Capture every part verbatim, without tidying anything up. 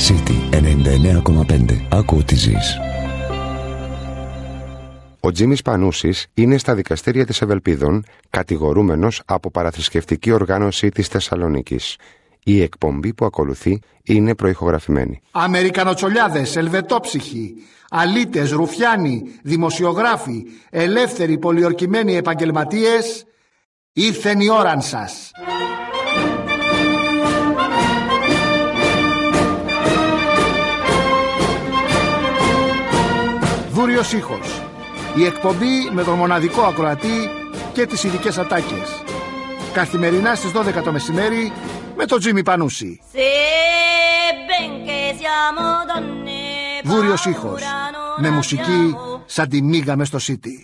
City ενενήντα εννέα κόμμα πέντε. Άκου ό,τι ζεις. Ο Τζίμις Πανούσης είναι στα δικαστήρια της Ευελπίδων κατηγορούμενος από παραθρησκευτική οργάνωση της Θεσσαλονίκης. Η εκπομπή που ακολουθεί είναι προηχογραφημένη. Αμερικανοτσολιάδες, ελβετόψυχοι, αλήτες, ρουφιάνοι, δημοσιογράφοι, ελεύθεροι πολιορκημένοι επαγγελματίες, ήρθεν η ώραν σας. Δούριος ήχος. Η εκπομπή με τον μοναδικό ακροατή και τις ειδικές ατάκες. Καθημερινά στις δώδεκα το μεσημέρι με τον Τζίμι Πανούση. Δούριος ήχος. Με μουσική σαν τη μίγα μες στο City.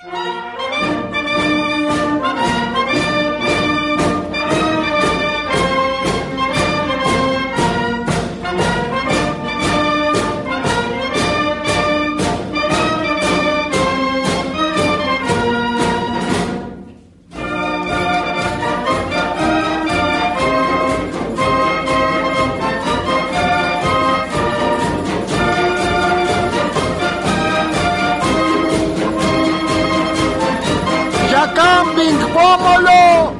Πόμολο!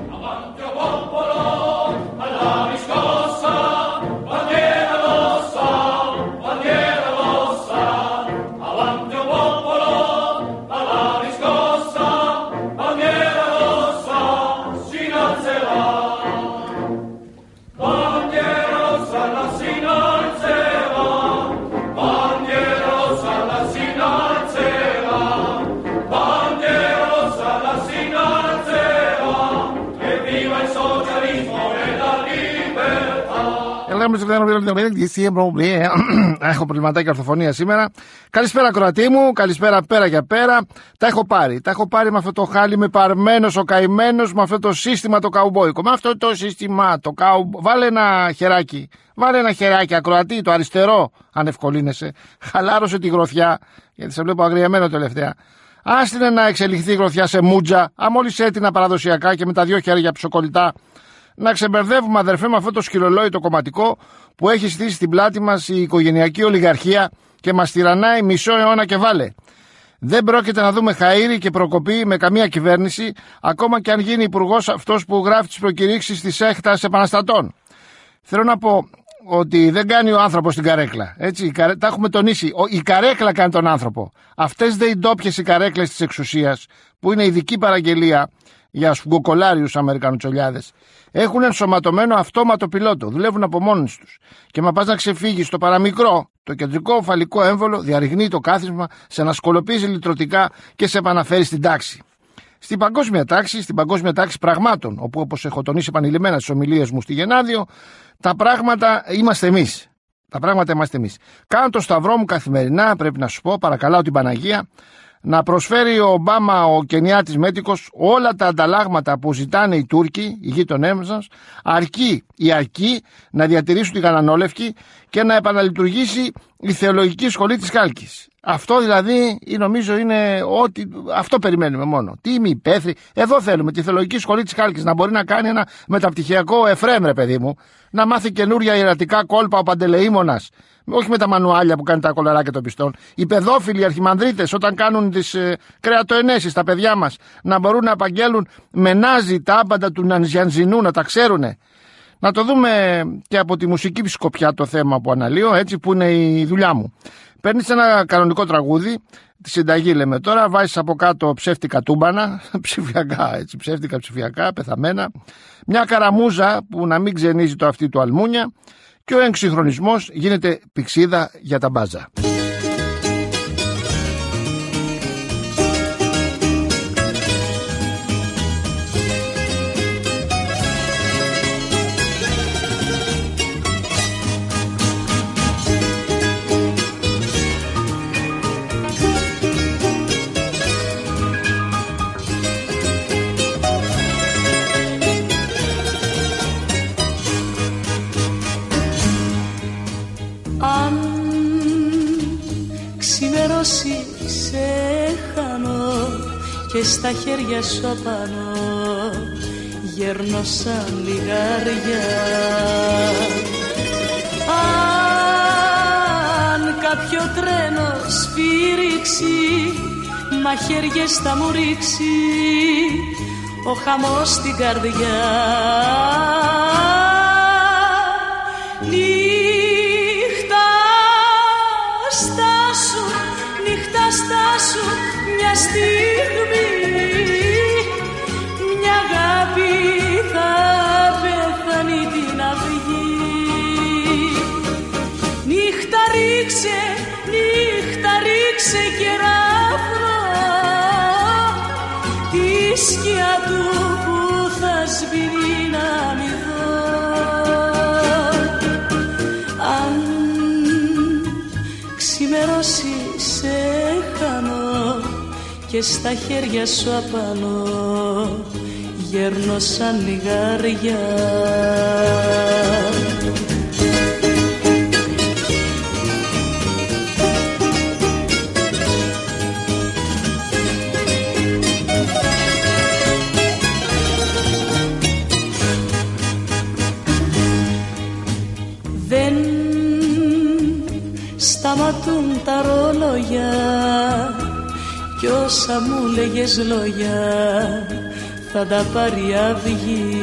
Έχω προβληματάκια ορθοφωνία σήμερα. Καλησπέρα, Κροατή μου. Καλησπέρα, πέρα για πέρα. Τα έχω πάρει. Τα έχω πάρει με αυτό το χάλι, με παρμένος ο καημένος, με αυτό το σύστημα το καουμπόικο. Με αυτό το σύστημα το καουμπόικο. Βάλε ένα χεράκι. Βάλε ένα χεράκι, ακροατή, το αριστερό, αν ευκολύνεσαι. Χαλάρωσε τη γροθιά, γιατί σε βλέπω αγριεμένο τελευταία. Άστινε να εξελιχθεί η γροθιά σε μούτζα, αμόλις έτεινα παραδοσιακά και με τα δυο χέρια ψοκολλητά. Να ξεμπερδεύουμε, αδερφέ, με αυτό το σκυλολόι το κομματικό που έχει στήσει στην πλάτη μας η οικογενειακή ολιγαρχία και μας τυραννάει μισό αιώνα και βάλε. Δεν πρόκειται να δούμε χαΐρι και προκοπή με καμία κυβέρνηση, ακόμα και αν γίνει υπουργός αυτός που γράφει τις προκηρύξεις της έκτας επαναστατών. Θέλω να πω ότι δεν κάνει ο άνθρωπος την καρέκλα. Έτσι, τα έχουμε τονίσει. Η καρέκλα κάνει τον άνθρωπο. Αυτές δεν οι ντόπιες οι καρέκλες της εξουσίας, που είναι ειδική παραγγελία για σφουγγοκολάριους Αμερικανοτσολιάδες, έχουν ενσωματωμένο αυτόματο πιλότο. Δουλεύουν από μόνοι τους. Και μα πας να ξεφύγει στο παραμικρό, το κεντρικό φαλικό έμβολο διαρριγνύει το κάθισμα, σε ανασκολοπίζει λυτρωτικά και σε επαναφέρει στην τάξη. Στην παγκόσμια τάξη, στην παγκόσμια τάξη πραγμάτων, όπου όπως έχω τονίσει επανειλημμένα στις ομιλίες μου στη Γενάδιο, τα πράγματα είμαστε εμείς. Τα πράγματα είμαστε εμείς. Κάνω το σταυρό μου καθημερινά, πρέπει να σου πω, παρακαλάω την Παναγία, να προσφέρει ο Ομπάμα, ο Κενιάτης μέτικος, όλα τα ανταλλάγματα που ζητάνε οι Τούρκοι, οι γείτονές μας, αρκεί οι αρκεί να διατηρήσουν τη γαλανόλευκη και να επαναλειτουργήσει η θεολογική σχολή της Χάλκης. Αυτό δηλαδή νομίζω είναι ότι αυτό περιμένουμε μόνο. Τι είμαι υπαίθρη, εδώ θέλουμε τη θεολογική σχολή της Χάλκης να μπορεί να κάνει ένα μεταπτυχιακό Εφραίμ, ρε παιδί μου, να μάθει καινούρια ιερατικά κόλπα ο Παντελεήμονας. Όχι με τα μανουάλια που κάνει τα κολαράκια των πιστών. Οι παιδόφιλοι, οι αρχιμανδρίτες, όταν κάνουν τις ε, κρεατοενέσεις, τα παιδιά μας, να μπορούν να απαγγέλουν με νάζι τα άπαντα του Νανζιανζινού, να τα ξέρουνε. Να το δούμε και από τη μουσική σκοπιά το θέμα που αναλύω, έτσι, που είναι η δουλειά μου. Παίρνεις ένα κανονικό τραγούδι, τη συνταγή λέμε τώρα, βάζεις από κάτω ψεύτικα τούμπανα, ψηφιακά, έτσι, ψεύτικα ψηφιακά, πεθαμένα, μια καραμούζα που να μην ξενίζει το αυτί του αλμούνια, και ο εξυγχρονισμός γίνεται πηξίδα για τα μπάζα. Σε χάνω και στα χέρια σου απάνω γέρνω σαν λιγάρια. κάποιο τρένο σφύριξει, μαχαίριες θα μου ρίξει ο χαμός στην καρδιά. Νύχτα στάσου, νύχτα στάσου μια στιγμή, μια αγάπη θα πεθάνει την αυγή. Νύχτα ρίξε, νύχτα ρίξε κεράφνο, τη σκιά του που θα σβήνει να μη δω. Αν ξημερώσει σε χάνω και στα χέρια σου απάνω γέρνω σαν λιγάρια. Δεν σταματούν τα ρόλογια κι όσα μου λέγες λόγια θα τα πάρει αυγή.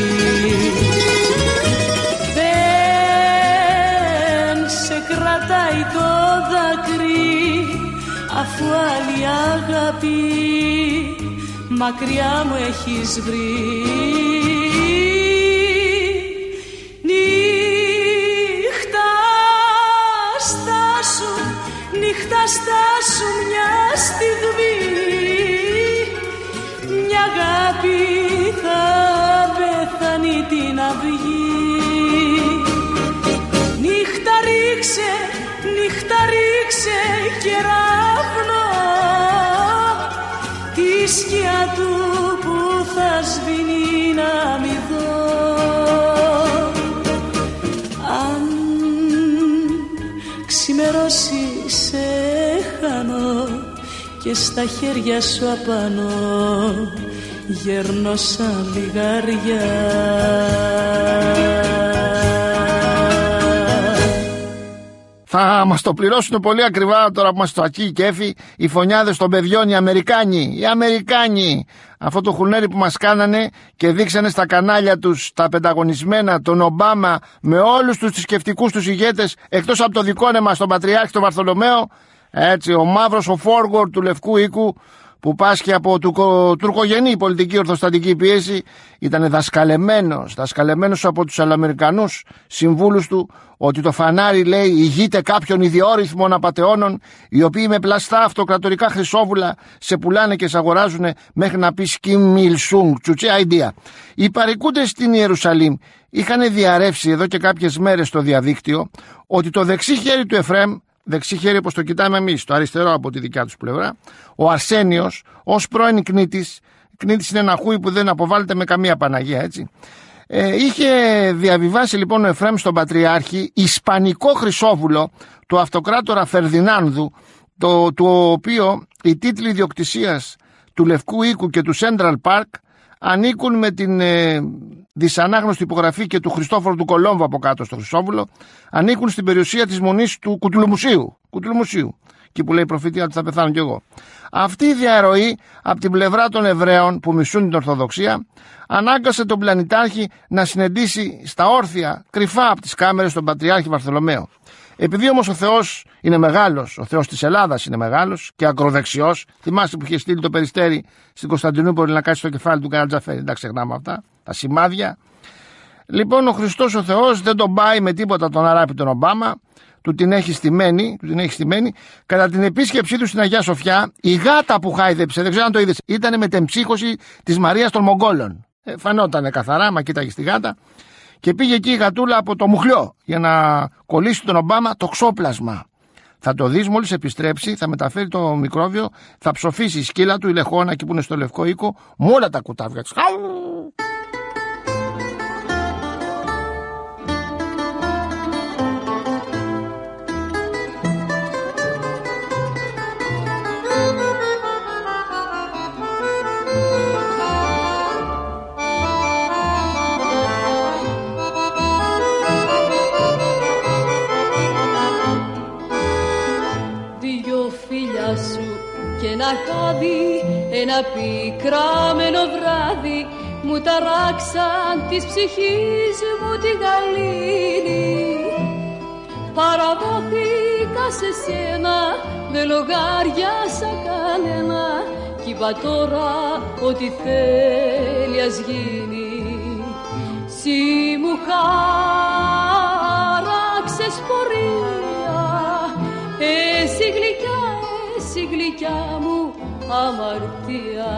Δεν σε κρατάει το δάκρυ αφού άλλη αγάπη μακριά μου έχεις βρει. Νύχτα στάσου μια στιγμή, μια αγάπη θα πεθάνει την αυγή. Νύχτα ρίξε, νύχτα ρίξε κεράφνο, τη σκιά του που θα σβήνει να μη δω. Αν ξημερώσει σε χάνω και στα χέρια σου απάνω γέρνω σαν λιγάρια. Θα μας το πληρώσουν πολύ ακριβά τώρα που μας το ακεί και έφη οι φωνιάδες των παιδιών, οι Αμερικάνοι, οι Αμερικάνοι. Αυτό το χουνέρι που μας κάνανε και δείξανε στα κανάλια τους τα πενταγωνισμένα, τον Ομπάμα με όλους τους θρησκευτικούς τους ηγέτες, εκτός από το δικό μας τον Πατριάρχη τον Βαρθολομαίο, έτσι, ο μαύρος ο φόργορ του Λευκού Οίκου που πάσχει από τουρκο, τουρκογενή πολιτική ορθοστατική πίεση, ήταν δασκαλεμένος, δασκαλεμένος από τους Αμερικανούς συμβούλους του ότι το φανάρι, λέει, ηγείται κάποιων ιδιόρυθμων απατεώνων οι οποίοι με πλαστά αυτοκρατορικά χρυσόβουλα σε πουλάνε και σε αγοράζουν μέχρι να πει Κιμ Ιλ Σουνγκ, τσουτσέ αηδία. Οι παρικούντες στην Ιερουσαλήμ είχαν διαρρεύσει εδώ και κάποιες μέρες στο διαδίκτυο ότι το δεξί χέρι του Εφραίμ, δεξί χέρι όπως το κοιτάμε εμείς, το αριστερό από τη δικιά τους πλευρά, ο Αρσένιος ως πρώην κνήτης, κνήτης είναι ένα χούι που δεν αποβάλλεται με καμία Παναγία, έτσι. Ε, είχε διαβιβάσει λοιπόν ο Εφραίμ στον Πατριάρχη ισπανικό χρυσόβουλο του αυτοκράτορα Φερδινάνδου, το, το οποίο οι τίτλοι ιδιοκτησίας του Λευκού Οίκου και του Central Park ανήκουν με την ε, δυσανάγνωστη υπογραφή και του Χριστόφορου του Κολόμβου από κάτω στο χρυσόβουλο, ανήκουν στην περιουσία της μονής του Κουτουλουμουσίου, Κουτουλουμουσίου, εκεί που λέει η προφήτεια ότι θα πεθάνω κι εγώ. Αυτή η διαρροή από την πλευρά των Εβραίων που μισούν την Ορθοδοξία ανάγκασε τον πλανητάρχη να συνεντήσει στα όρθια, κρυφά από τις κάμερες, τον Πατριάρχη Βαρθολομαίο. Επειδή όμως ο Θεός είναι μεγάλος, ο Θεός της Ελλάδας είναι μεγάλος και ακροδεξιός, θυμάστε που είχε στείλει το Περιστέρι στην Κωνσταντινούπολη να κάτσει στο κεφάλι του Καρατζαφέρη, δεν τα ξεχνάμε αυτά, τα σημάδια. Λοιπόν, ο Χριστός ο Θεός δεν τον πάει με τίποτα τον Αράπη τον Ομπάμα, του την έχει στημένη, του την έχει στημένη. Κατά την επίσκεψή του στην Αγία Σοφιά, η γάτα που χάιδεψε, δεν ξέρω αν το είδες, ήταν με τεμψύχωση της Μαρίας των Μογγόλων. Ε, φανότανε καθαρά, μα κοίταγε στη γάτα. Και πήγε εκεί η γατούλα από το μουχλιό για να κολλήσει τον Ομπάμα το ξόπλασμα. Θα το δεις μόλις επιστρέψει, θα μεταφέρει το μικρόβιο, θα ψοφήσει η σκύλα του, η Λεχόνα εκεί που είναι στο Λευκό Οίκο, με όλα τα κουτάβια της. ένα χάδι, ένα πικραμένο βράδυ, μου ταράξαν της ψυχής μου τη γαλήνη. Παραδόθηκα σε σένα, δεν λογάριασα κανένα, κι είπα τώρα ότι θέλει ας γίνει. Συ μου χάραξες πορεία, εσύ γλυκιά, εσύ γλυκιά μου αμαρτία.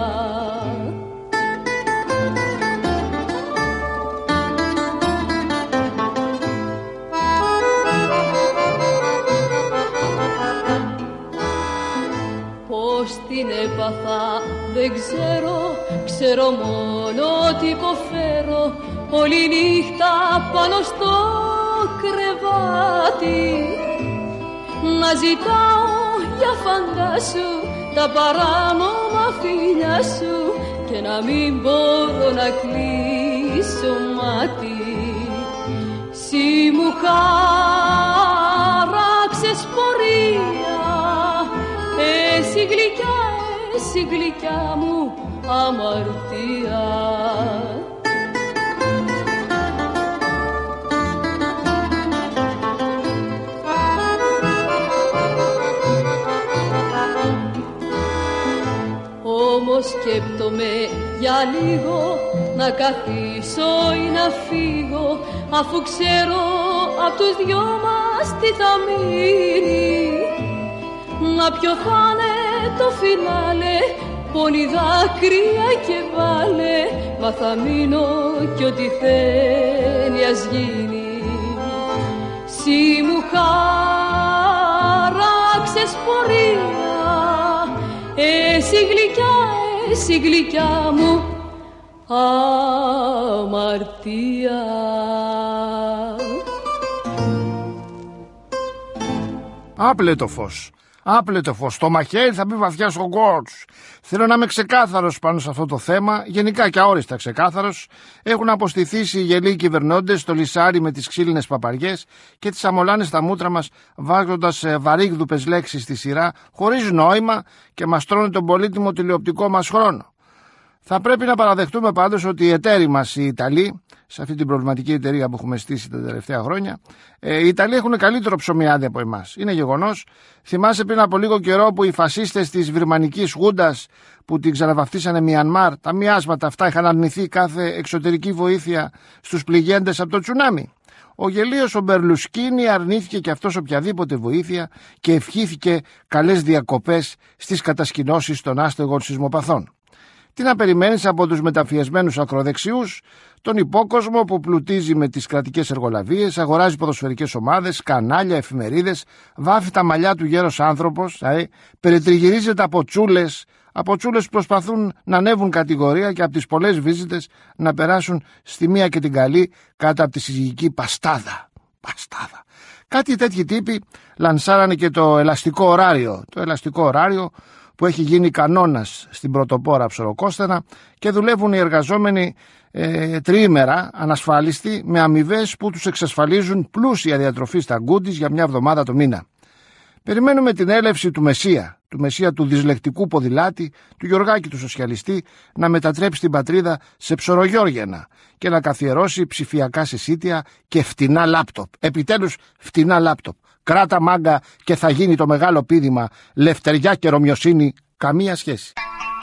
Πώς την έπαθα δεν ξέρω, ξέρω μόνο ότι υποφέρω όλη νύχτα πάνω στο κρεβάτι. Να ζητάω για φαντάσου τα παράνομα φιλιά σου και να μην μπορώ να κλείσω μάτι. Συ μου χάραξες πορεία, εσύ γλυκιά, εσύ γλυκιά μου αμαρτία. Όμως σκέπτομαι για λίγο να καθίσω ή να φύγω, αφού ξέρω απ' τους δυο μας τι θα μείνει. Μα ποιο θα είναι το φινάλε, πόνοι δάκρυα και βάλε, μα θα μείνω κι ό,τι θέλει ας γίνει. Συ μου χάραξες πορεία, εσύ γλυκιά, εσύ γλυκιά μου αμαρτία. Άπλε το φως. Άπλε το φως. Το μαχαίρι θα μπει βαθιά στον κόρο τους. Θέλω να είμαι ξεκάθαρος πάνω σε αυτό το θέμα, γενικά και αόριστα ξεκάθαρος. Έχουν αποστηθήσει οι γελοί κυβερνώντες στο λυσάρι με τις ξύλινες παπαριές και τις αμολάνε στα μούτρα μας, βάζοντας βαρύγδουπες λέξεις στη σειρά, χωρίς νόημα, και μας τρώνε τον πολύτιμο τηλεοπτικό μας χρόνο. Θα πρέπει να παραδεχτούμε πάντως ότι οι εταίροι μας, οι Ιταλοί, σε αυτή την προβληματική εταιρεία που έχουμε στήσει τα τελευταία χρόνια, ε, οι Ιταλοί έχουν καλύτερο ψωμιάδι από εμάς. Είναι γεγονός. Θυμάσαι πριν από λίγο καιρό που οι φασίστες της Βυρμανικής Χούντας, που την ξαναβαφτίσανε Μιανμάρ, τα μοιάσματα αυτά είχαν αρνηθεί κάθε εξωτερική βοήθεια στους πληγέντες από το τσουνάμι. Ο γελίος ο Μπερλουσκίνι αρνήθηκε και αυτός οποιαδήποτε βοήθεια και ευχήθηκε καλές διακοπές στις κατασκηνώσεις των άστεγων σεισμοπαθών. Τι να περιμένεις από τους μεταφιεσμένους ακροδεξιούς, τον υπόκοσμο που πλουτίζει με τις κρατικές εργολαβίες, αγοράζει ποδοσφαιρικές ομάδες, κανάλια, εφημερίδες, βάφει τα μαλλιά του γέρος άνθρωπος, δηλαδή, περιτριγυρίζεται από τσούλες, από τσούλες που προσπαθούν να ανέβουν κατηγορία και από τις πολλές βίζιτες να περάσουν στη μία και την καλή κάτω από τη συζυγική παστάδα. Παστάδα. Κάτι τέτοιοι τύποι λανσάρανε και το ελαστικό ωράριο. Το ελαστικό ωράριο που έχει γίνει κανόνας στην πρωτοπόρα Ψωροκόστενα και δουλεύουν οι εργαζόμενοι ε, τριήμερα ανασφάλιστοι με αμοιβές που τους εξασφαλίζουν πλούσια διατροφή στα γκούντις για μια εβδομάδα το μήνα. Περιμένουμε την έλευση του Μεσσία, του Μεσσία του δυσλεκτικού ποδηλάτη, του Γιωργάκη του σοσιαλιστή, να μετατρέψει την πατρίδα σε ψωρογιόργαινα και να καθιερώσει ψηφιακά συσίτια και φτηνά λάπτοπ. Επιτέλους φτηνά λάπτοπ. Κράτα μάγκα και θα γίνει το μεγάλο πήδημα. Λευτεριά και Ρωμιοσύνη καμία σχέση.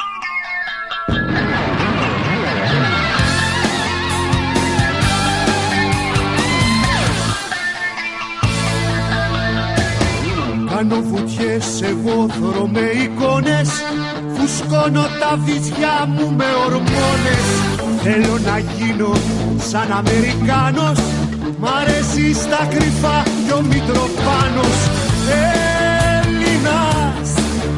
Κάνω βουτιές εγώ θωρώ με εικόνες, φουσκώνω τα βυζιά μου με ορμόνες. Θέλω να γίνω σαν Αμερικάνος, μ' αρέσει στα κρυφά κι ο Μητροπάνος. Έλληνας,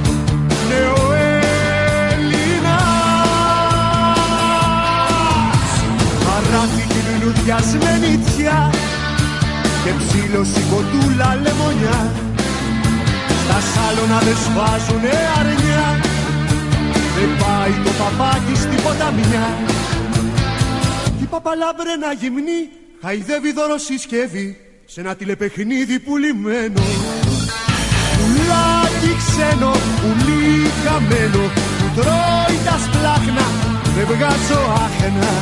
νεοέλληνας, χαράφι και λουλουδιάς με νητσιά και ψήλωση κοντούλα λεμονιά. Τα σάλωνα δεν σβάζουνε αρνιά, δεν πάει το παπάκι στην ποταμιά. Η παπαλάμπρενα γυμνή χαϊδεύει δωροσυσκεύη σε ένα τηλεπαιχνίδι πουλημένο. Πουλάει Λάκι ξένο, πουλί χαμένο, που τρώει τα σπλάχνα, δεν βγάζω άχνα.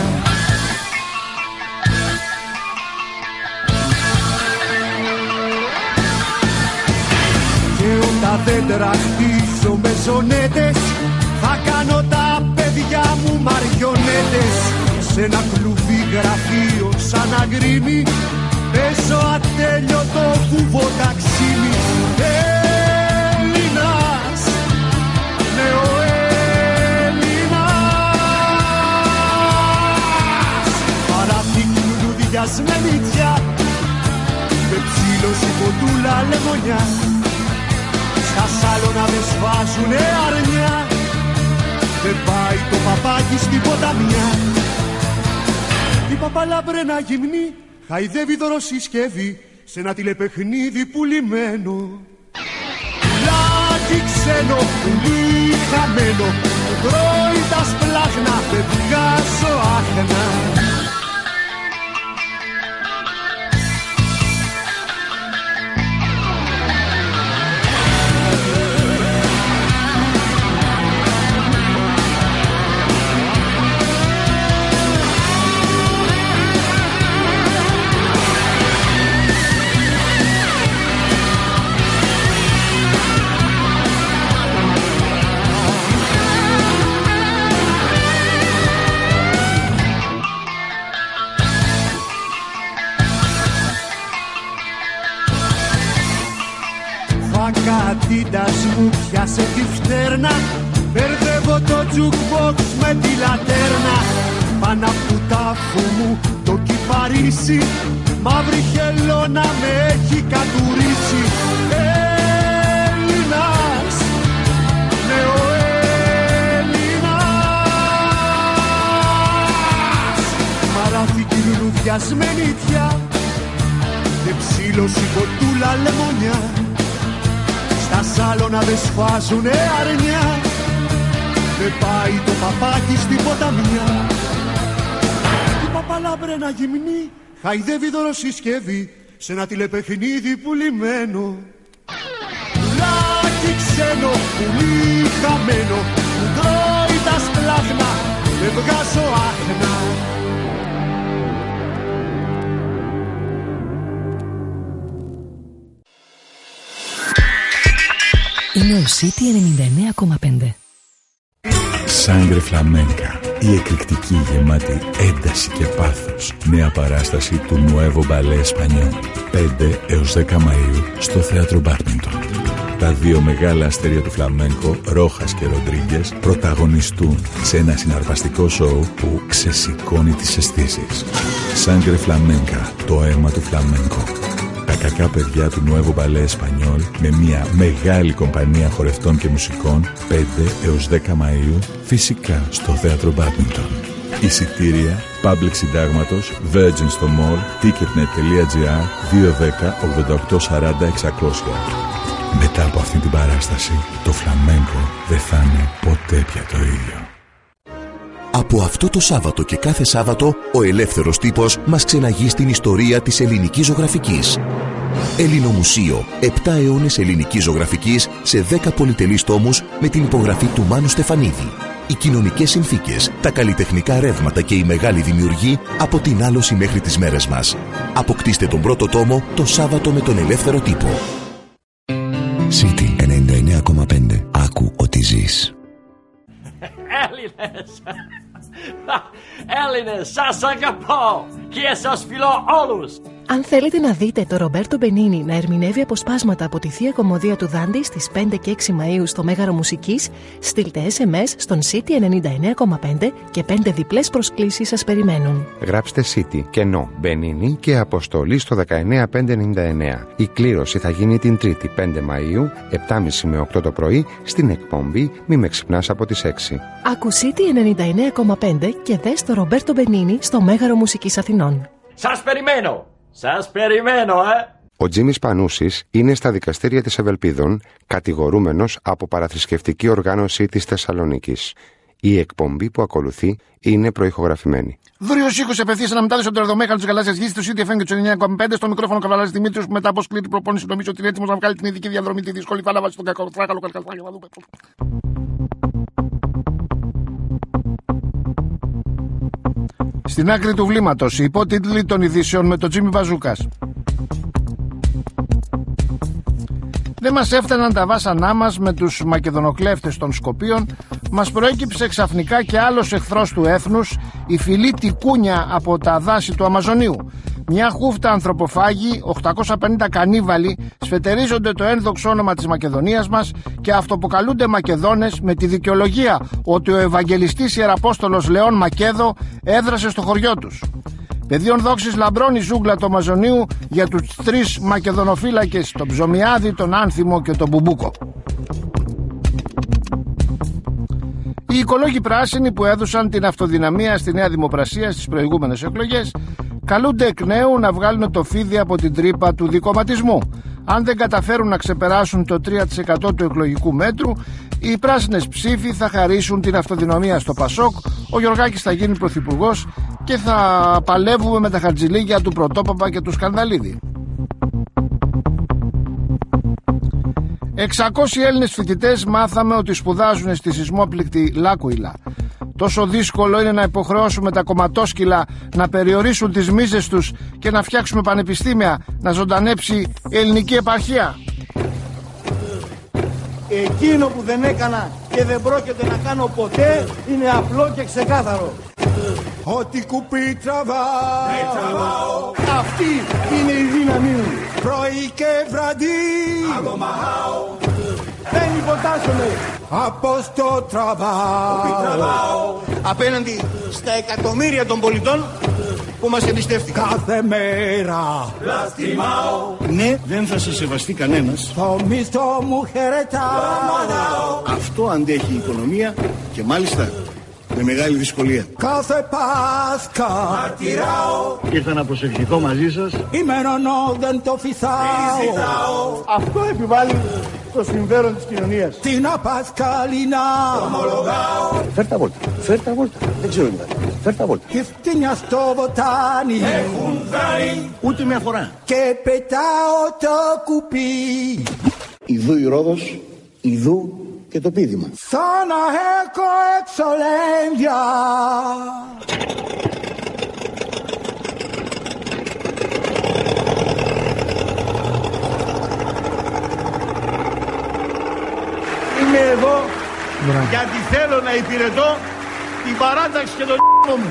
Και όταν δέντρα χτίζω με ζωνέτες, θα κάνω τα παιδιά μου μαριονέτες. Σε ένα κλουβί γραφείο σαν αγκρίμι, παίζω ατέλειωτο κουβοταξίμι. Έλληνας, νεοέλληνας, παράθηκη λουλουδιασμένη τιά, με ψήλωση κοντούλα λεμονιά. Στα σάλωνα με σφάζουνε αρνιά, δεν πάει το παπάκι στην ποταμιά. Η παπαλαμπρένα γυμνή χαϊδεύει δωροσυσκεύη σε ένα τηλεπαιχνίδι πουλημένο. Λάκι ξένο, πουλί χαμένο, που τρώει τα σπλάχνα, δεν βγάζω άχνα. Κατήτας μου πιάσε τη φτέρνα, μπερδεύω το jukebox με τη λατέρνα. Πάνω απ' του τάφου μου το κυπαρίσι, μαύρη χελώνα με έχει κατουρίσει. Έλληνας, νεοέλληνας, μαράθηκη λουλουδιασμένη τιά, και ψήλωση κοντούλα λεμονιά. Τα σάλωνα δε σφάζουνε αρνιά, δεν πάει το παπάκι στην ποταμιά. Η παπαλαμπρένα γυμνή χαϊδεύει δωροσυσκεύη σε ένα τηλεπαιχνίδι πουλημένο. Λάκι ξένο, πουλί χαμένο, που τρώει τα σπλάχνα, δεν βγάζω άχνα. Είναι ο City ενενήντα εννέα κόμμα πέντε. Sangre Flamenca, η εκρηκτική γεμάτη ένταση και πάθος νέα παράσταση του Nuevo Ballet Español, πέντε έως δέκα Μαΐου στο θέατρο Μπάντινγκτον. Τα δύο μεγάλα αστέρια του φλαμέγκο, Ρόχας και Ροντρίγκες, πρωταγωνιστούν σε ένα συναρπαστικό σοου που ξεσηκώνει τις αισθήσεις. Sangre Flamenca, το αίμα του φλαμέγκο. Τα κακά παιδιά του Nuevo Ballet Español με μια μεγάλη κομπανία χορευτών και μουσικών πέντε έως δέκα Μαΐου, φυσικά στο θέατρο Μπάντινγκτον. Εισιτήρια Public Συντάγματος, Virgin στο Mall, ticketnet.gr δύο δέκα ογδόντα οκτώ σαράντα εξακόσια. Μετά από αυτή την παράσταση, το φλαμέγκο δεν θα είναι ποτέ πια το ίδιο. Από αυτό το Σάββατο και κάθε Σάββατο, ο Ελεύθερος Τύπος μας ξεναγεί στην ιστορία της ελληνικής ζωγραφικής. Ελληνομουσείο, επτά αιώνες ελληνικής ζωγραφικής σε δέκα πολυτελείς τόμους με την υπογραφή του Μάνου Στεφανίδη. Οι κοινωνικές συνθήκες, τα καλλιτεχνικά ρεύματα και οι μεγάλοι δημιουργοί από την άλωση μέχρι τις μέρες μας. Αποκτήστε τον πρώτο τόμο το Σάββατο με τον Ελεύθερο Τύπο. City ενενήντα εννέα κόμμα πέντε. Άκου ότι ζεις. Έλληνες! Έλληνες, σας αγαπώ και σας φιλώ όλους! Αν θέλετε να δείτε το Ρομπέρτο Μπενίνι να ερμηνεύει αποσπάσματα από τη Θεία Κομμωδία του Δάντη στις πέντε και έξι Μαΐου στο Μέγαρο Μουσικής, στείλτε ες εμ ες στον City ενενήντα εννέα κόμμα πέντε και πέντε διπλές προσκλήσεις σας περιμένουν. Γράψτε City, κενό, Μπενίνι και αποστολή στο δεκαεννέα πεντακόσια ενενήντα εννέα. Η κλήρωση θα γίνει την Τρίτη πέντε Μαΐου, επτά και μισή με οκτώ το πρωί, στην εκπομπή «Μη με ξυπνάς» από τις έξι. Άκου City ενενήντα εννέα κόμμα πέντε και δες το Ρομπέρτο Μπενίνι στο Μέγαρο Μουσικής Αθηνών. Σας περιμένω! Σας περιμένω, ε! Ο Τζίμις Πανούσης είναι στα δικαστήρια της Ευελπίδων κατηγορούμενος από παραθρησκευτική οργάνωση της Θεσσαλονίκης. Η εκπομπή που ακολουθεί είναι προηχογραφημένη. Δούριος ήχος απευθείας αναμετάδοση από το Ερδομέχαλο της Γαλάζιας Γης του City εφ εμ και του ενενήντα κόμμα πέντε. Στο μικρόφωνο Καβαλάρης Δημήτριος που μετά από σκληρή προπόνηση νομίζω ότι είναι έτοιμος να βγάλει την ειδική διαδρομή τη δύσκολη φάλαβα στον κακοτράκαλο καλκαλφάγιο. Στην άκρη του βλήματος, οι υπότιτλοι των ειδήσεων με τον Τζίμι Βαζούκας. Δεν μας έφταναν τα βάσανά μας με τους μακεδονοκλέφτες των Σκοπίων. Μας προέκυψε ξαφνικά και άλλος εχθρός του έθνους, η φυλή τικούνια από τα δάση του Αμαζονίου. Μια χούφτα ανθρωποφάγοι, οκτακόσια πενήντα κανίβαλοι, σφετερίζονται το ένδοξο όνομα της Μακεδονίας μας και αυτοποκαλούνται Μακεδόνες με τη δικαιολογία ότι ο Ευαγγελιστής Ιεραπόστολος Λεών Μακέδο έδρασε στο χωριό τους. Πεδίων δόξης λαμπρώνει ζούγκλα του Αμαζονίου για τους τρεις μακεδονοφύλακες, τον Ψωμιάδη, τον Άνθιμο και τον Μπουμπούκο. Οι οικολόγοι πράσινοι που έδωσαν την αυτοδυναμία στη Νέα Δημοπρασία στις προηγούμενες εκλογές καλούνται εκ νέου να βγάλουν το φίδι από την τρύπα του δικομματισμού. Αν δεν καταφέρουν να ξεπεράσουν το τρία τοις εκατό του εκλογικού μέτρου, οι πράσινες ψήφοι θα χαρίσουν την αυτοδυναμία στο Πασόκ, ο Γιωργάκης θα γίνει πρωθυπουργός και θα παλεύουμε με τα χαρτζηλίκια του Πρωτόπαπα και του Σκανδαλίδη. εξακόσιοι Έλληνες φοιτητές μάθαμε ότι σπουδάζουν στη σεισμόπληκτη Λάκουιλα. Τόσο δύσκολο είναι να υποχρεώσουμε τα κομματόσκυλα να περιορίσουν τις μίζες τους και να φτιάξουμε πανεπιστήμια, να ζωντανέψει η ελληνική επαρχία. Εκείνο που δεν έκανα και δεν πρόκειται να κάνω ποτέ είναι απλό και ξεκάθαρο. Ό,τι κουπί τραβάω, αυτή είναι η δύναμή μου. πρωί και βραδύ, δεν υποτάσσομαι από στο τραβάω, απέναντι στα εκατομμύρια των πολιτών που μας εμπιστεύτηκαν. κάθε μέρα Λαστιμάω. Ναι, δεν θα σε σεβαστεί κανένας. το μισθό μου χαιρετάω, Αυτό αντέχει η οικονομία και μάλιστα με μεγάλη δυσκολία. κάθε Πάσχα Μαρτυράω. Ήρθα να προσευχηθώ μαζί σας. ημερονό δεν το φυσάω, Αυτό επιβάλλει το συμφέρον της κοινωνίας. την Απασκαλίνα Φέρ' τα βόλτα, φέρ' τα βόλτα. Δεν ξέρω τι θα κάνει. Φέρ' τα βόλτα. και φτύνια στο βοτάνι Ούτε μια φορά. και πετάω το κουπί Ιδού η Ρόδος, ιδού και το πείδημα. σαν να έχω εξολένδια. Είμαι εδώ Μπράβο. γιατί θέλω να υπηρετώ την παράταξη και τον μου.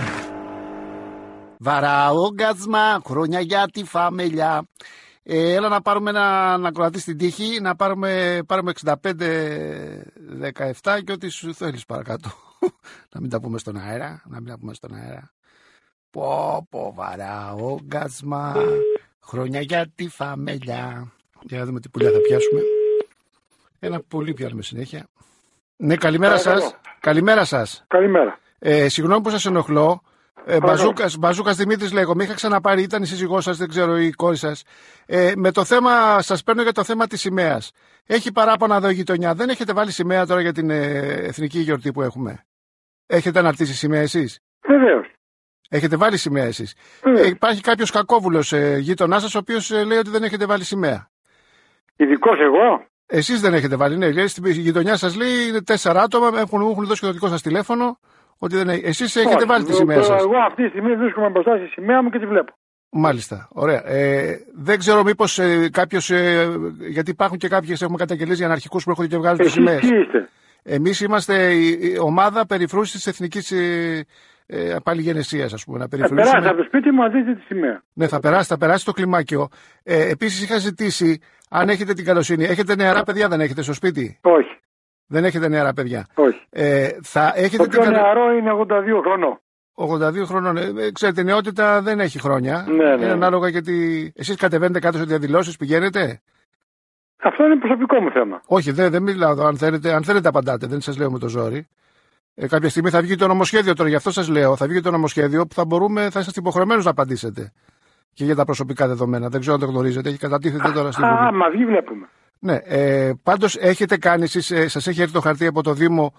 Βαραόγκατσμα, χρόνια για τη φαμελιά. Ε, έλα να πάρουμε ένα να κρατήσει την τύχη, να πάρουμε, πάρουμε εξήντα πέντε δεκαεπτά και ό,τι σου θέλεις παρακάτω. Να μην τα πούμε στον αέρα, να μην τα πούμε στον αέρα. Πω πω βαραόγκατσμα, χρόνια για τη φαμελιά. Για να δούμε τι πουλιά θα πιάσουμε. Ένα πολύ πιάνουμε συνέχεια. Ναι, καλημέρα σας. Καλημέρα σας. Καλημέρα. Ε, συγγνώμη που σας ενοχλώ. Ε, Μπαζούκας, Μπαζούκας Δημήτρης λέγω. Με είχα ξαναπάρει, ήταν η σύζυγός σας, δεν ξέρω, η κόρη σας. Ε, με το θέμα, σας παίρνω για το θέμα της σημαίας. Έχει παράπονα εδώ η γειτονιά. Δεν έχετε βάλει σημαία τώρα για την ε, εθνική γιορτή που έχουμε? Έχετε αναρτήσει σημαία εσείς? Βεβαίως. Έχετε βάλει σημαία εσείς? Ε, υπάρχει κάποιος κακόβουλος ε, γείτονάς σας, ο οποίος ε, λέει ότι δεν έχετε βάλει σημαία. Ειδικός εγώ. Εσείς δεν έχετε βάλει, ναι. Λέει, στην γειτονιά σας λέει είναι τέσσερα άτομα, έχουν, έχουν δώσει και το δικό σας τηλέφωνο. Ότι δεν έχει. Εσείς έχετε Όχι, βάλει τη σημαία σας? Εγώ αυτή τη στιγμή βρίσκομαι μπροστά στη σημαία μου και τη βλέπω. Μάλιστα. Ωραία. Ε, δεν ξέρω μήπως ε, κάποιος. Ε, γιατί υπάρχουν και κάποιες έχουμε καταγγελίες για αναρχικούς που έρχονται και βγάζουν τις σημαίες. Εσείς τι είστε? Εμείς είμαστε η, η ομάδα περιφρούσης της εθνικής ε, ε, απαλληγενεσίας, ας πούμε. Να Θα περιφρούσουμε. περάσει από το σπίτι μου, να δείτε τη σημαία. Ναι, θα περάσει, θα περάσει το κλιμάκιο. Ε, επίσης είχα ζητήσει, αν έχετε την καλοσύνη, έχετε νεαρά παιδιά, δεν έχετε στο σπίτι? Όχι. Δεν έχετε νεαρά παιδιά? Όχι. Ε, θα έχετε Το την πιο καλο... νεαρό είναι ογδόντα δύο χρονών. ογδόντα δύο χρονών. Ε, ξέρετε, η νεότητα δεν έχει χρόνια. Ναι, ναι. Είναι ανάλογα γιατί. Εσείς κατεβαίνετε κάτω σε διαδηλώσεις, πηγαίνετε? Αυτό είναι προσωπικό μου θέμα. Όχι, δεν, δεν μιλάω εδώ. Αν θέλετε, αν θέλετε απαντάτε, δεν σας λέω με το ζόρι. Ε, κάποια στιγμή θα βγει το νομοσχέδιο τώρα, γι' αυτό σας λέω. Θα βγει το νομοσχέδιο που θα μπορούμε, θα είσαστε υποχρεωμένους να απαντήσετε. Και για τα προσωπικά δεδομένα. Δεν ξέρω αν το γνωρίζετε. Έχει κατατίθεται τώρα στην Βουλή. Α, μα βγει, βλέπουμε. Ναι, ε, πάντως έχετε κάνει εσείς, ε, σας έχει έρθει το χαρτί από το Δήμο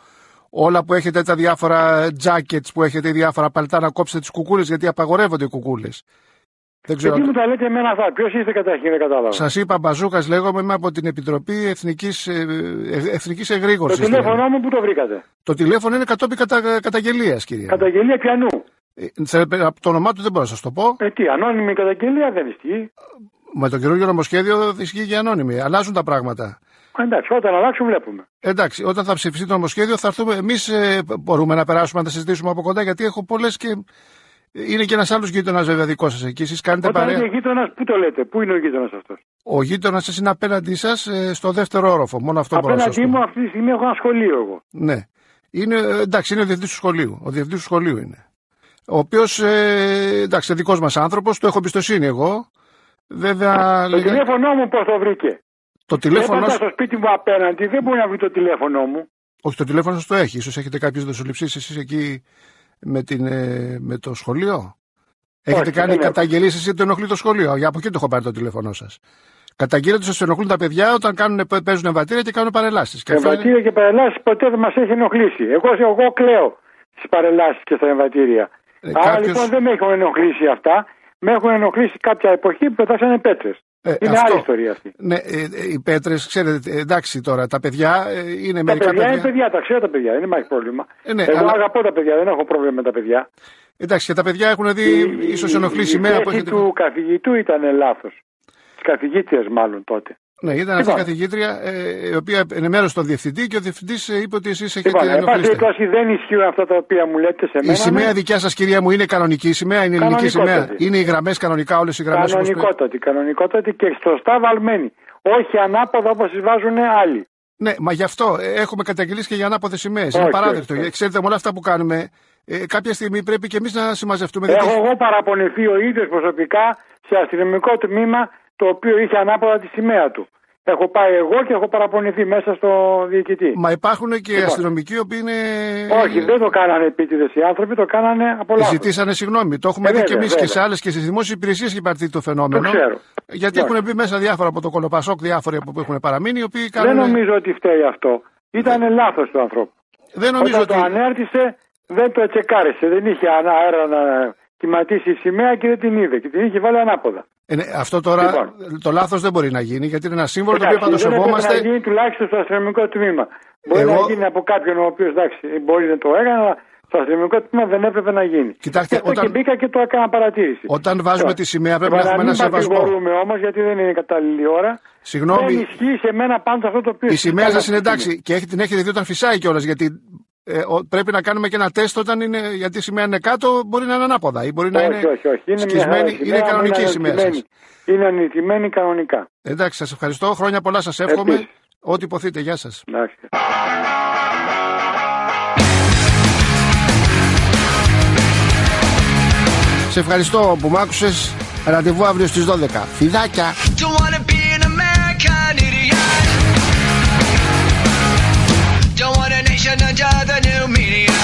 όλα που έχετε, τα διάφορα jackets που έχετε, διάφορα παλτά, να κόψετε τις κουκούλες, γιατί απαγορεύονται οι κουκούλες. Δεν ξέρω. Γιατί μου τα λέτε εμένα αυτά, ποιος είστε καταρχήν, δεν κατάλαβα. Σας είπα, Μπαζούκας λέγομαι, είμαι από την Επιτροπή Εθνικής, ε, Εθνικής Εγρήγορσης. Το τηλέφωνο μου που το βρήκατε? Το τηλέφωνο είναι κατόπιν κατα, καταγγελίας, κύριε. Καταγγελία πιανού? Ε, το όνομά του δεν μπορώ να σας το πω. Ε, τι, ανώνυμη καταγγελία δεν ισχύει? Με το καινούργιο νομοσχέδιο ισχύει και ανώνυμη. Αλλάζουν τα πράγματα. Εντάξει, όταν αλλάξουν βλέπουμε. Εντάξει, όταν θα ψηφιστεί το νομοσχέδιο θα έρθουμε. Εμείς ε, μπορούμε να περάσουμε να τα συζητήσουμε από κοντά, γιατί έχω πολλές και. Είναι και ένας άλλος γείτονας βέβαια δικό σας εκεί. Εσείς κάνετε όταν παρέα. Είναι γείτονας, πού το λέτε, πού είναι ο γείτονας αυτός? Ο γείτονας σας είναι απέναντί σας ε, στο δεύτερο όροφο. Μόνο αυτό μπορώ να σας πω. Απέναντί μου αυτή τη στιγμή έχω ένα σχολείο εγώ. Ναι. Είναι, εντάξει, είναι ο διευθυντής του σχολείου. Ο διευθυντής του σχολείου είναι. Ο οποίος, ε, εντάξει, είναι δικός μας άνθρωπος, το έχω εμπιστοσύνη εγώ. Βέβαια. Το λέγα... τηλέφωνό μου πώς το βρήκε? Το τηλέφωνο. Έπατα στο σπίτι μου απέναντι, δεν μπορεί να βρει το τηλέφωνό μου. Όχι, το τηλέφωνο σας το έχει. Ίσως έχετε κάποιες δοσοληψίες εσείς εκεί με, την, ε, με το σχολείο. Έχετε Όχι, κάνει καταγγελίες εσείς, το ενοχλεί το σχολείο. Για από εκεί το έχω πάρει το τηλέφωνό σας. Καταγγείλετε ότι σας ενοχλούν τα παιδιά όταν κάνουν, παίζουν εμβατήρια και κάνουν παρελάσεις. Εμβατήρια είναι... και παρελάσεις ποτέ δεν μας έχει ενοχλήσει. Εγώ, εγώ κλαίω στις παρελάσεις και στα εμβατήρια. Ε, Άρα κάποιος... λοιπόν δεν με έχουν ενοχλήσει αυτά. Με έχουν ενοχλήσει κάποια εποχή που πετάξανε πέτρες. Ε, είναι αυτό... άλλη ιστορία αυτή. Ναι, ε, ε, οι πέτρες, ξέρετε, εντάξει τώρα, τα παιδιά ε, είναι τα μερικά παιδιά. παιδιά είναι παιδιά, τα ξέρω τα παιδιά, δεν υπάρχει πρόβλημα. Ε, ναι, Εγώ αλλά... αγαπώ τα παιδιά, δεν έχω πρόβλημα με τα παιδιά. Εντάξει, και τα παιδιά έχουν δει η, ίσως ενοχλεί σημαία που έχετε. Η θέση του καθηγητού ήταν λάθος. Της καθηγήτριας μάλλον τότε. Ναι, ήταν αυτή η καθηγήτρια ε, η οποία ενημέρωσε τον διευθυντή και ο διευθυντής είπε ότι εσείς έχετε λοιπόν, ενοχλήσει. Λοιπόν, δεν ισχύουν αυτά τα οποία μου λέτε σε μένα. Η σημαία ναι. δικιά σας, κυρία μου, είναι κανονική σημαία, είναι ελληνική σημαία. Είναι οι γραμμές κανονικά, όλες οι γραμμές. Κανονικότατη, κανονικότατη και σωστά βαλμένη. Όχι ανάποδα όπως τις βάζουν άλλοι. Ναι, μα γι' αυτό έχουμε καταγγελίσει και για ανάποδες σημαίες. Είναι παράδεκτο. Ξέρετε, με όλα αυτά που κάνουμε, ε, κάποια στιγμή πρέπει και εμείς να συμμαζευτούμε. Έχω εγώ παραπονηθεί ο ίδιος προσωπικά σε αστυνομικό τμήμα το οποίο είχε ανάποδα τη σημαία του. Έχω πάει εγώ και έχω παραπονηθεί μέσα στο διοικητή. Μα υπάρχουν και λοιπόν. αστυνομικοί οι οποίοι είναι. Όχι, δεν το κάνανε επίτηδες οι άνθρωποι, το κάνανε από λάθος. Ζητήσανε συγγνώμη. Το έχουμε ε, δει και εμείς και σε άλλες και στις δημόσιες υπηρεσίες έχει υπάρξει το φαινόμενο. Το ξέρω. Γιατί έχουν μπει μέσα διάφορα από το Κολοπασόκ, διάφοροι που έχουν παραμείνει. Οι οποίοι κάνουν... Δεν νομίζω ότι φταίει αυτό. Ήταν ε... λάθος του ανθρώπου. Δεν νομίζω Όταν ότι. το ανέρτησε, δεν το τσεκάρισε. Δεν είχε αέρα να κυματίσει η σημαία και δεν την είδε. Και την είχε βάλει ανάποδα. Ε, ναι, αυτό τώρα λοιπόν. το λάθος δεν μπορεί να γίνει, γιατί είναι ένα σύμβολο εντάξει, το οποίο παντοσεβόμαστε. Δεν μπορεί να γίνει τουλάχιστον στο αστυνομικό τμήμα. Μπορεί Εγώ... να γίνει από κάποιον ο οποίος μπορεί να το έκανε, αλλά στο αστυνομικό τμήμα δεν έπρεπε να γίνει. Κοιτάξτε, και όταν... και μπήκα και το έκανα παρατήρηση. Όταν βάζουμε τη σημαία πρέπει να έχουμε ένα σεβασμό. Δεν μπορούμε όμως, γιατί δεν είναι κατάλληλη ώρα. Συγγνώμη. Δεν ισχύει σε μένα πάντα αυτό το οποίο. Η σημαία σας είναι εντάξει και την έχετε δει όταν φυσάει κιόλας, γιατί. Ε, πρέπει να κάνουμε και ένα τεστ όταν είναι, γιατί η σημαία είναι κάτω, μπορεί να είναι ανάποδα ή μπορεί να όχι, είναι όχι, όχι. Είναι σκισμένη, σημαία, είναι κανονική η σημαία σας. Είναι ανηθιμένη κανονικά. Εντάξει, σας ευχαριστώ, χρόνια πολλά σας εύχομαι, επίσης. Ό,τι υποθείτε, γεια σας. Εντάξει. Σε ευχαριστώ που μ' άκουσες, ραντεβού αύριο στις δώδεκα. Φιδάκια! Under the new media.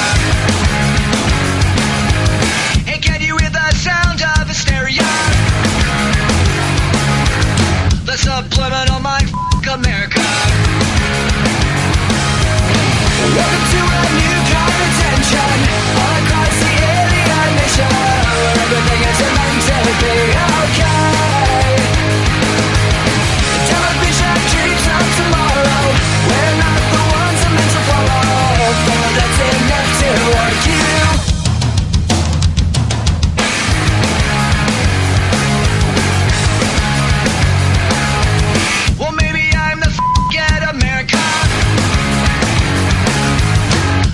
And can you hear the sound of hysteria? The subliminal mind f*** America. Welcome to a new kind of tension all across the alien nation, where everything is meant to be okay. Television dreams of tomorrow, we're not the ones I'm meant to follow. That's enough to argue. Well, maybe I'm the f*** at America.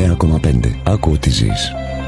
εννέα κόμμα πέντε. Άκου ότι ζεις.